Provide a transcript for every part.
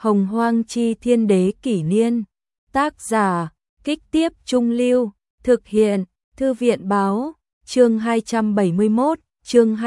Hồng Hoang Chi Thiên Đế Kỷ Niên. Tác giả, Kích Tiếp Trung Lưu. Thực hiện, Thư viện Báo. Chương 271, chương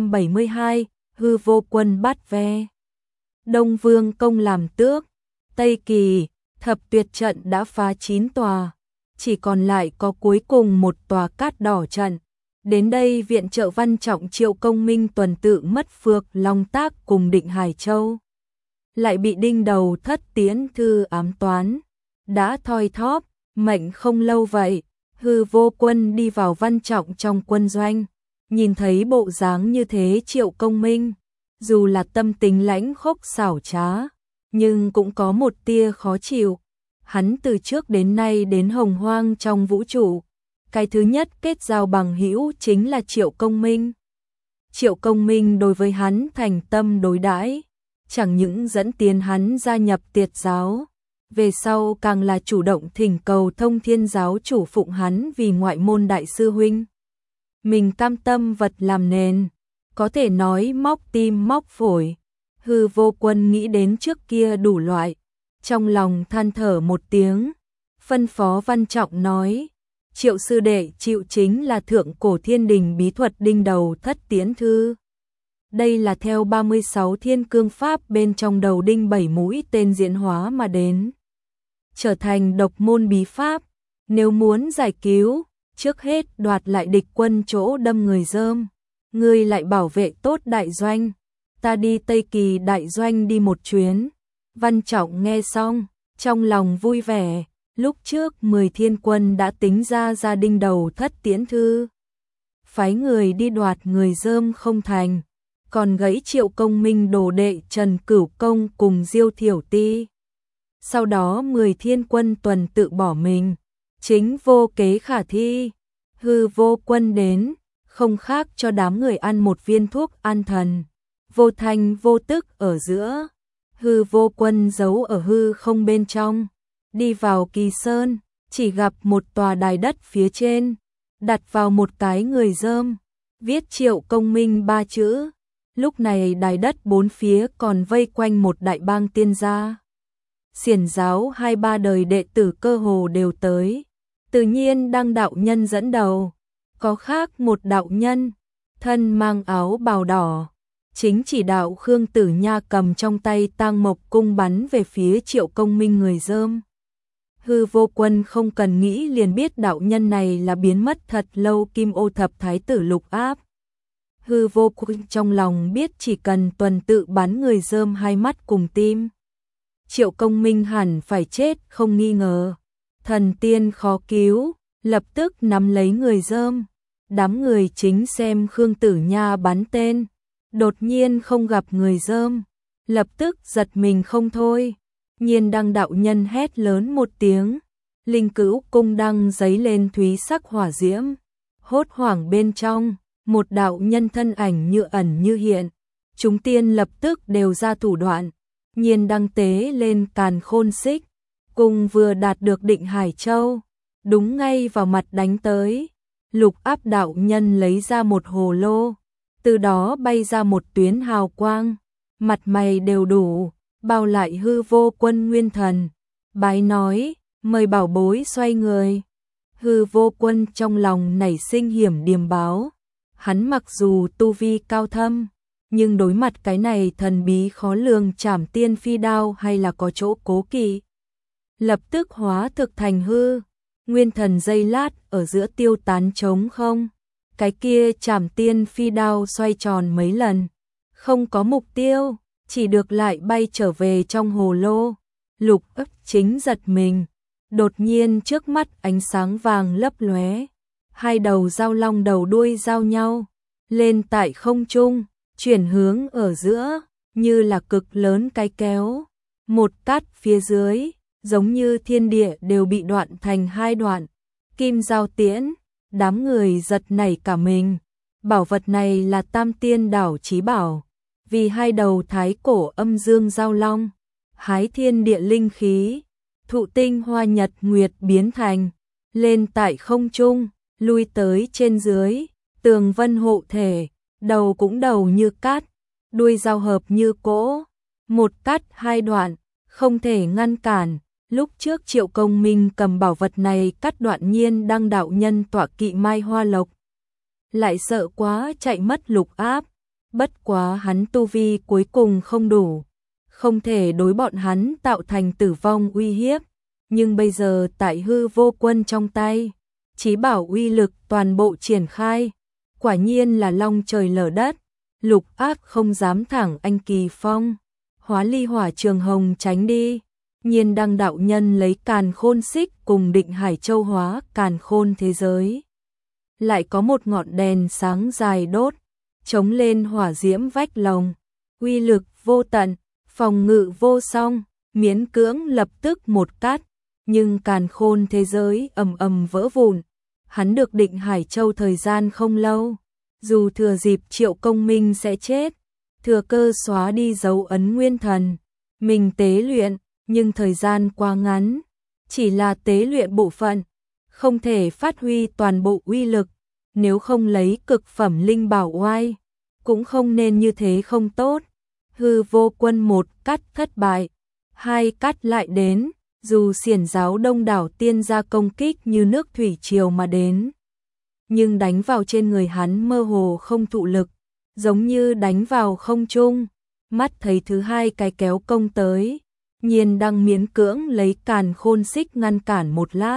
272, Hư Vô Quân bắt ve. Đông Vương công làm tước. Tây Kỳ, thập tuyệt trận đã phá 9 tòa. Chỉ còn lại có cuối cùng một tòa Cát Đỏ trận. Đến đây viện trợ Văn Trọng Triệu Công Minh tuần tự mất Phược Long Tác cùng Định Hải Châu. Lại bị Đinh Đầu Thất Tiến Thư ám toán. Đã thoi thóp, mệnh không lâu vậy. Hư Vô Quân đi vào Văn Trọng trong quân doanh. Nhìn thấy bộ dáng như thế Triệu Công Minh, dù là tâm tính lãnh khốc xảo trá, nhưng cũng có một tia khó chịu. Hắn từ trước đến nay đến Hồng Hoang trong vũ trụ, cái thứ nhất kết giao bằng hữu chính là Triệu Công Minh. Triệu Công Minh đối với hắn thành tâm đối đãi, chẳng những dẫn tiến hắn gia nhập Tiệt giáo, về sau càng là chủ động thỉnh cầu Thông Thiên giáo chủ phụng hắn vì ngoại môn đại sư huynh. Mình cam tâm vật làm nền, có thể nói móc tim móc phổi. Hư Vô Quân nghĩ đến trước kia đủ loại, trong lòng than thở một tiếng, phân phó Văn Trọng nói: Triệu sư đệ chịu chính là thượng cổ thiên đình bí thuật Đinh Đầu Thất Tiến Thư. Đây là theo 36 thiên cương pháp bên trong đầu đinh 7 mũi tên diễn hóa mà đến, trở thành độc môn bí pháp. Nếu muốn giải cứu, trước hết đoạt lại địch quân chỗ đâm người rơm, ngươi lại bảo vệ tốt đại doanh, ta đi Tây Kỳ đại doanh đi một chuyến. Văn Trọng nghe xong, trong lòng vui vẻ, lúc trước 10 thiên quân đã tính ra Đinh Đầu Thất Tiến Thư. Phái người đi đoạt người rơm không thành, còn gãy Triệu Công Minh đồ đệ Trần Cửu Công cùng Diêu Thiểu Ti. Sau đó 10 thiên quân tuần tự bỏ mình, chính vô kế khả thi. Hư Vô Quân đến, không khác cho đám người ăn một viên thuốc an thần, vô thanh vô tức ở giữa. Hư Vô Quân giấu ở hư không bên trong, đi vào Kỳ Sơn, chỉ gặp một tòa đài đất phía trên, đặt vào một cái người rơm, viết Triệu Công Minh 3 chữ. Lúc này đài đất bốn phía còn vây quanh một đại bang tiên gia. Xiển giáo 2-3 đời đệ tử cơ hồ đều tới, tự nhiên Đăng đạo nhân dẫn đầu, có khác một đạo nhân, thân mang áo bào đỏ, chính chỉ đạo Khương Tử Nha cầm trong tay tang mộc cung bắn về phía Triệu Công Minh người rơm. Hư Vô Quân không cần nghĩ liền biết đạo nhân này là biến mất thật lâu Kim Ô Thập Thái tử Lục Áp. Hư Vô Quân trong lòng biết chỉ cần tuần tự bắn người rơm hai mắt cùng tim, Triệu Công Minh hẳn phải chết không nghi ngờ. Thần tiên khó cứu, lập tức nắm lấy người rơm. Đám người chính xem Khương Tử Nha bắn tên, đột nhiên không gặp người rơm, lập tức giật mình không thôi. Nhiên Đăng đạo nhân hét lớn một tiếng, Linh Cữu cung đăng giấy lên thúy sắc hỏa diễm. Hốt hoảng bên trong, một đạo nhân thân ảnh như ẩn như hiện, chúng tiên lập tức đều ra thủ đoạn. Nhiên Đăng tế lên càn khôn xích, cùng vừa đạt được Định Hải Châu, đúng ngay vào mặt đánh tới. Lục Áp đạo nhân lấy ra một hồ lô, từ đó bay ra một tuyến hào quang, mặt mày đều đủ, bao lại Hư Vô Quân nguyên thần. Bái nói, mời bảo bối xoay người. Hư Vô Quân trong lòng nảy sinh hiểm điềm báo. Hắn mặc dù tu vi cao thâm, nhưng đối mặt cái này thần bí khó lường Trảm Tiên Phi đao hay là có chỗ cố kỵ. Lập tức hóa thực thành hư, nguyên thần giây lát ở giữa tiêu tán trống không. Cái kia Trảm Tiên Phi đao xoay tròn mấy lần, không có mục tiêu, chỉ được lại bay trở về trong hồ lô. Lục Ấp chính giật mình, đột nhiên trước mắt ánh sáng vàng lấp lóe, hai đầu dao long đầu đuôi giao nhau, lên tại không trung, chuyển hướng ở giữa, như là cực lớn cái kéo. Một cắt phía dưới, giống như thiên địa đều bị đoạn thành hai đoạn. Kim giao tiễn, đám người giật nảy cả mình. Bảo vật này là Tam Tiên Đảo Chí Bảo, vì hai đầu thái cổ âm dương giao long, hái thiên địa linh khí, thụ tinh hoa nhật nguyệt biến thành, lên tại không trung, lui tới trên dưới, tường vân hộ thể, đầu cũng đầu như cát, đuôi giao hợp như cỗ, một cắt hai đoạn, không thể ngăn cản. Lúc trước Triệu Công Minh cầm bảo vật này cắt đoạn Nhiên Đăng đạo nhân tọa kỵ Mai Hoa Lộc. Lại sợ quá chạy mất Lục Áp, bất quá hắn tu vi cuối cùng không đủ, không thể đối bọn hắn tạo thành tử vong uy hiếp, nhưng bây giờ tại Hư Vô Quân trong tay, chí bảo uy lực toàn bộ triển khai, quả nhiên là long trời lở đất, Lục Áp không dám thẳng anh kỳ phong, hóa ly hỏa trường hồng tránh đi. Nhiên Đăng đạo nhân lấy Càn Khôn Xích cùng Định Hải Châu hóa Càn Khôn thế giới. Lại có một ngọn đèn sáng dài đốt, chống lên hỏa diễm vách lồng, uy lực vô tận, phòng ngự vô song, miễn cưỡng lập tức một cắt, nhưng Càn Khôn thế giới ầm ầm vỡ vụn. Hắn được Định Hải Châu thời gian không lâu, dù thừa dịp Triệu Công Minh sẽ chết, thừa cơ xóa đi dấu ấn nguyên thần, mình tế luyện, nhưng thời gian quá ngắn, chỉ là tế luyện bộ phận, không thể phát huy toàn bộ uy lực, nếu không lấy cực phẩm linh bảo oai, cũng không nên như thế không tốt. Hư Vô Quân một cắt thất bại, hai cắt lại đến, dù xiển giáo đông đảo tiên gia công kích như nước thủy triều mà đến, nhưng đánh vào trên người hắn mơ hồ không thụ lực, giống như đánh vào không trung. Mắt thấy thứ hai cái kéo công tới, Nhiên Đăng miễn cưỡng lấy Càn Khôn Xích ngăn cản một lát,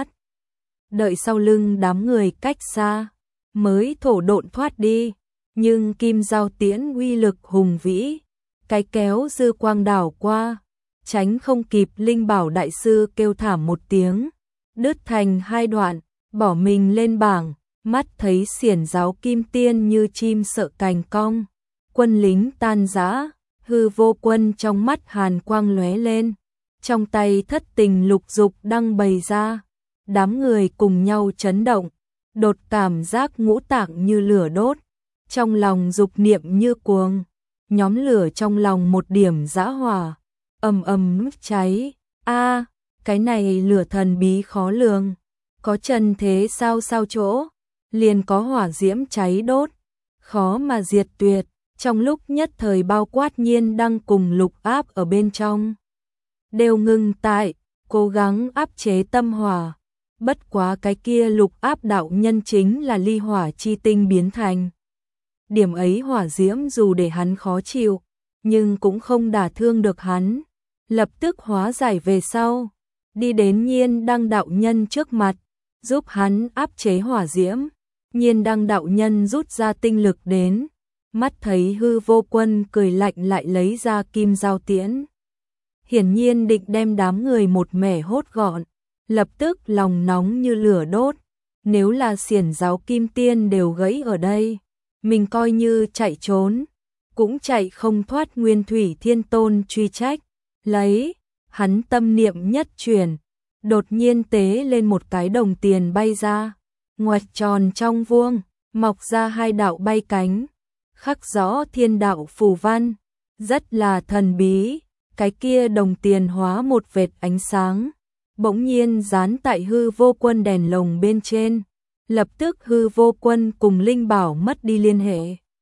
đợi sau lưng đám người cách xa, mới thổ độn thoát đi, nhưng kim giao tiễn uy lực hùng vĩ, cái kéo dư quang đảo qua, tránh không kịp. Linh bảo đại sư kêu thảm một tiếng, đứt thành hai đoạn, bỏ mình lên bảng, mắt thấy xiển giáo kim tiên như chim sợ cành cong, quân lính tan rã. Hư Vô Quân trong mắt hàn quang lóe lên, trong tay Thất Tình Lục Dục đang bày ra, đám người cùng nhau chấn động, đột cảm giác ngũ tạng như lửa đốt, trong lòng dục niệm như cuồng, nhóm lửa trong lòng một điểm dã hỏa, ầm ầm cháy. A, cái này lửa thần bí khó lường, có trần thế sao chỗ, liền có hỏa diễm cháy đốt, khó mà diệt tuyệt. Trong lúc nhất thời bao quát Nhiên Đăng cùng Lục Áp ở bên trong, đều ngừng tại, cố gắng áp chế tâm hỏa. Bất quá cái kia Lục Áp đạo nhân chính là ly hỏa chi tinh biến thành. Điểm ấy hỏa diễm dù để hắn khó chịu, nhưng cũng không đả thương được hắn. Lập tức hóa giải về sau, đi đến Nhiên Đăng đạo nhân trước mặt, giúp hắn áp chế hỏa diễm. Nhiên Đăng đạo nhân rút ra tinh lực đến, mắt thấy Hư Vô Quân cười lạnh lại lấy ra kim giao tiễn. Hiển nhiên định đem đám người một mẻ hốt gọn, lập tức lòng nóng như lửa đốt. Nếu là xiển giáo kim tiên đều gãy ở đây, mình coi như chạy trốn, cũng chạy không thoát Nguyên Thủy Thiên Tôn truy trách. Lấy, hắn tâm niệm nhất chuyển, đột nhiên tế lên một cái đồng tiền bay ra, ngoặt tròn trong vuông, mọc ra hai đạo bay cánh, khắc rõ thiên đạo phù văn, rất là thần bí. Cái kia đồng tiền hóa một vệt ánh sáng, bỗng nhiên dán tại Hư Vô Quân đèn lồng bên trên, lập tức Hư Vô Quân cùng linh bảo mất đi liên hệ,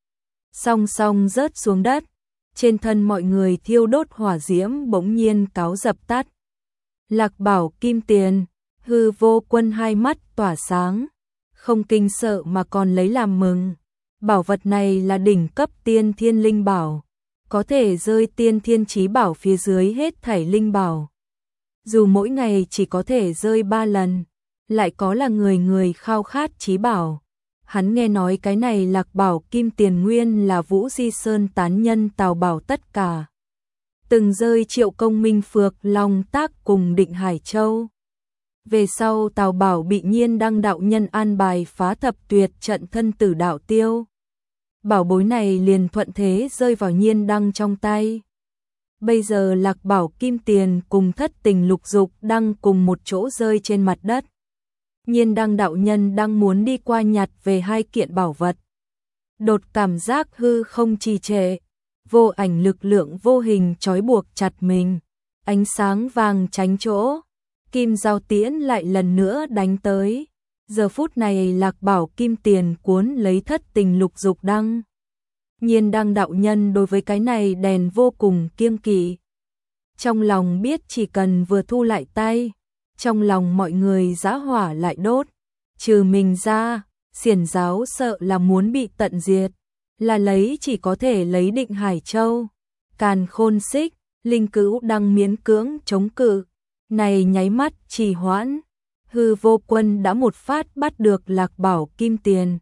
song song rớt xuống đất. Trên thân mọi người thiêu đốt hỏa diễm bỗng nhiên cáo dập tắt. Lạc bảo kim tiền, Hư Vô Quân hai mắt tỏa sáng, không kinh sợ mà còn lấy làm mừng. Bảo vật này là đỉnh cấp tiên thiên linh bảo, có thể rơi tiên thiên chí bảo phía dưới hết thảy linh bảo. Dù mỗi ngày chỉ có thể rơi 3 lần, lại có là người người khao khát chí bảo. Hắn nghe nói cái này Lạc bảo kim tiền nguyên là Vũ Di Sơn tán nhân Tào Bảo tất cả. Từng rơi Triệu Công Minh Phược Long Tác cùng Định Hải Châu. Về sau Tào Bảo bị Nhiên Đăng đạo nhân an bài phá thập tuyệt trận thân tử đạo tiêu. Bảo bối này liền thuận thế rơi vào Nhiên Đăng trong tay. Bây giờ Lạc bảo kim tiền cùng Thất Tình Lục Dục đang cùng một chỗ rơi trên mặt đất. Nhiên Đăng đạo nhân đang muốn đi qua nhặt về hai kiện bảo vật. Đột cảm giác hư không trì trệ, vô ảnh lực lượng vô hình trói buộc chặt mình, ánh sáng vàng tránh chỗ, kim giao tiễn lại lần nữa đánh tới. Giờ phút này Lạc bảo kim tiền cuốn lấy Thất Tình Lục Dục đăng. Nhiên Đăng đạo nhân đối với cái này đèn vô cùng kiêng kỵ. trong lòng biết chỉ cần vừa thu lại tay, trong lòng mọi người dã hỏa lại đốt, trừ mình ra, Xiển giáo sợ là muốn bị tận diệt, là lấy chỉ có thể lấy Định Hải Châu, Càn Khôn Xích, Linh Cữu đang miễn cưỡng chống cự, này nháy mắt trì hoãn, Hư Vô Quân đã một phát bắt được Lạc Bảo Kim Tiền.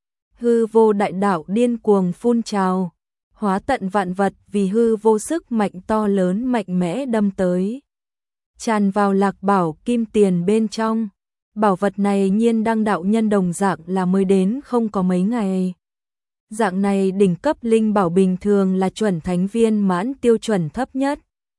Hư vô đại đạo điên cuồng phun trào, hóa tận vạn vật vì hư vô sức mạnh to lớn mạnh mẽ đâm tới, tràn vào Lạc Bảo Kim Tiền bên trong. Bảo vật này Nhiên Đăng đạo nhân đồng dạng là mới đến không có mấy ngày. Dạng này đỉnh cấp linh bảo bình thường là chuẩn thánh viên mãn tiêu chuẩn thấp nhất.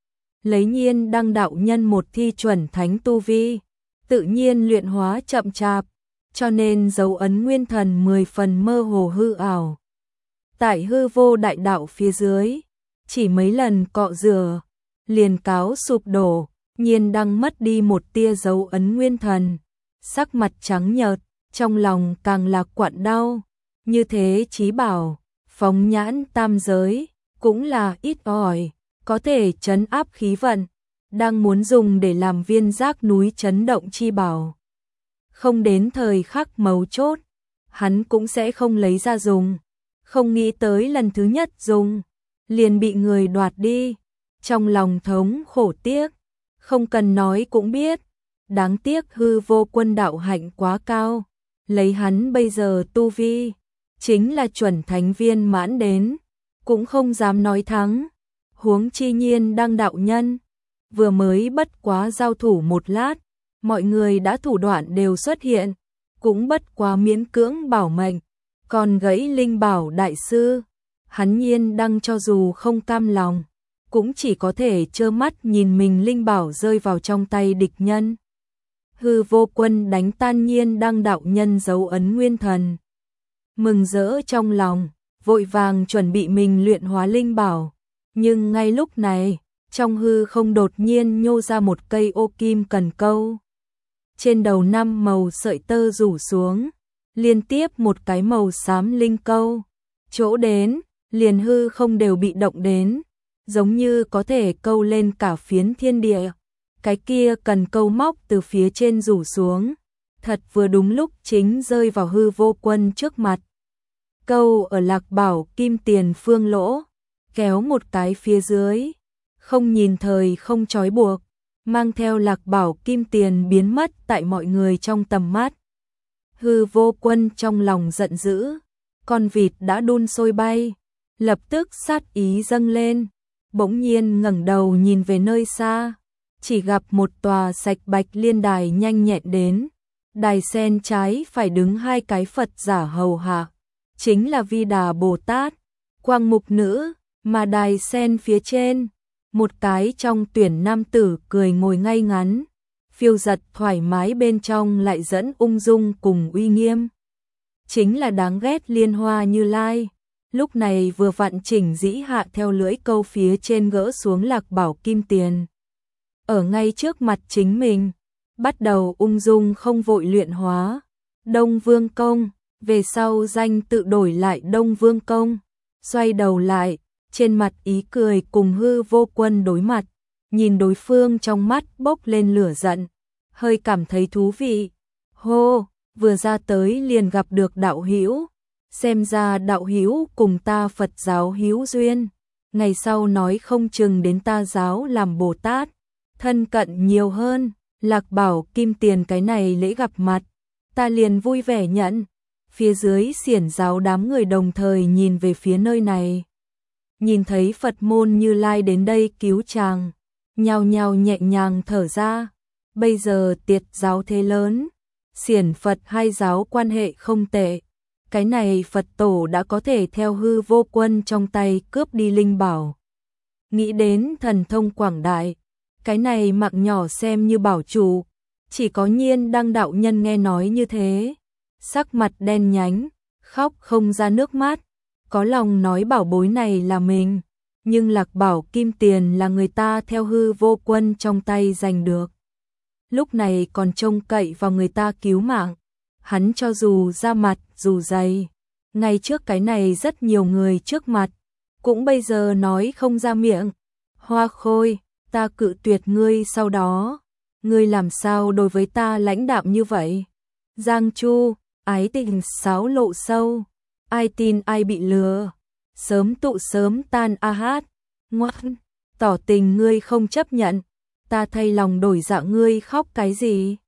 Lấy Nhiên Đăng đạo nhân một thi chuẩn thánh tu vi, tự nhiên luyện hóa chậm chạp, cho nên dấu ấn nguyên thần 10 phần mơ hồ hư ảo. Tại hư vô đại đạo phía dưới, chỉ mấy lần cọ rửa, liền cáo sụp đổ, Nhiên Đăng mất đi một tia dấu ấn nguyên thần, sắc mặt trắng nhợt, trong lòng càng là quặn đau. Như thế chí bảo, phóng nhãn tam giới, cũng là ít ỏi, có thể trấn áp khí vận, đang muốn dùng để làm viên giác núi chấn động chi bảo. Không đến thời khắc mấu chốt, hắn cũng sẽ không lấy ra dùng, không nghĩ tới lần thứ nhất dùng, liền bị người đoạt đi, trong lòng thống khổ tiếc, không cần nói cũng biết, đáng tiếc Hư Vô Quân đạo hạnh quá cao, lấy hắn bây giờ tu vi, chính là chuẩn thánh viên mãn đến, cũng không dám nói thắng, huống chi Nhiên Đăng đạo nhân, vừa mới bất quá giao thủ một lát, mọi người đã thủ đoạn đều xuất hiện, cũng bất quá miễn cưỡng bảo mệnh, còn gãy linh bảo đại sư, hắn Nhiên Đăng cho dù không cam lòng, cũng chỉ có thể trơ mắt nhìn mình linh bảo rơi vào trong tay địch nhân. Hư Vô Quân đánh tan Nhiên Đăng đạo nhân dấu ấn nguyên thần, mừng rỡ trong lòng, vội vàng chuẩn bị mình luyện hóa linh bảo, nhưng ngay lúc này, trong hư không đột nhiên nhô ra một cây ô kim cần câu. Trên đầu 5 màu sợi tơ rủ xuống, liên tiếp một cái màu xám linh câu, chỗ đến, liền hư không đều bị động đến, giống như có thể câu lên cả phiến thiên địa. Cái kia cần câu móc từ phía trên rủ xuống, thật vừa đúng lúc chính rơi vào Hư Vô Quân trước mặt. Câu ở Lạc Bảo Kim Tiền phương lỗ, kéo một cái phía dưới, không nhìn thời không trói buộc, mang theo Lạc Bảo Kim Tiền biến mất tại mọi người trong tầm mắt. Hư Vô Quân trong lòng giận dữ, con vịt đã đun sôi bay, lập tức sát ý dâng lên, bỗng nhiên ngẩng đầu nhìn về nơi xa, chỉ gặp một tòa sạch bạch liên đài nhanh nhẹn đến, đài sen trái phải đứng 2 cái Phật giả hầu hạ, chính là Vi Đà Bồ Tát, Quang Mục Nữ, mà đài sen phía trên, một cái trong tuyển nam tử cười ngồi ngay ngắn, phiêu giật thoải mái bên trong lại dẫn ung dung cùng uy nghiêm. Chính là đáng ghét Liên Hoa Như Lai, lúc này vừa vặn chỉnh dĩ hạ theo lưỡi câu phía trên gỡ xuống Lạc Bảo Kim Tiền. Ở ngay trước mặt chính mình, bắt đầu ung dung không vội luyện hóa. Đông Vương Công, về sau danh tự đổi lại Đông Vương Công, xoay đầu lại, trên mặt ý cười cùng Hư Vô Quân đối mặt, nhìn đối phương trong mắt bốc lên lửa giận, hơi cảm thấy thú vị. Hô, vừa ra tới liền gặp được đạo hữu, xem ra đạo hữu cùng ta Phật giáo hữu duyên, ngày sau nói không chừng đến ta giáo làm Bồ Tát, thân cận nhiều hơn. Lạc Bảo Kim Tiền cái này lễ gặp mặt, ta liền vui vẻ nhận. Phía dưới xiển giáo đám người đồng thời nhìn về phía nơi này, nhìn thấy Phật môn Như Lai đến đây cứu chàng, nhao nhao nhẹ nhàng thở ra. Bây giờ tiệt giáo thế lớn, xiển Phật hai giáo quan hệ không tệ, cái này Phật tổ đã có thể theo Hư Vô Quân trong tay cướp đi linh bảo. Nghĩ đến thần thông quảng đại, cái này mạng nhỏ xem như bảo chủ, chỉ có Nhiên Đăng đạo nhân nghe nói như thế, sắc mặt đen nhánh, khóc không ra nước mắt, có lòng nói bảo bối này là mình, nhưng Lạc Bảo Kim Tiền là người ta theo Hư Vô Quân trong tay giành được. Lúc này còn trông cậy vào người ta cứu mạng, hắn cho dù ra mặt dù dày, ngay trước cái này rất nhiều người trước mặt, cũng bây giờ nói không ra miệng. Hoa Khôi, ta cự tuyệt ngươi sau đó, ngươi làm sao đối với ta lãnh đạm như vậy? Giang Chu, ái tình xáo lộ sâu, ai tin ai bị lừa, sớm tụ sớm tan a hát, ngoan, tỏ tình ngươi không chấp nhận, ta thay lòng đổi dạ ngươi khóc cái gì?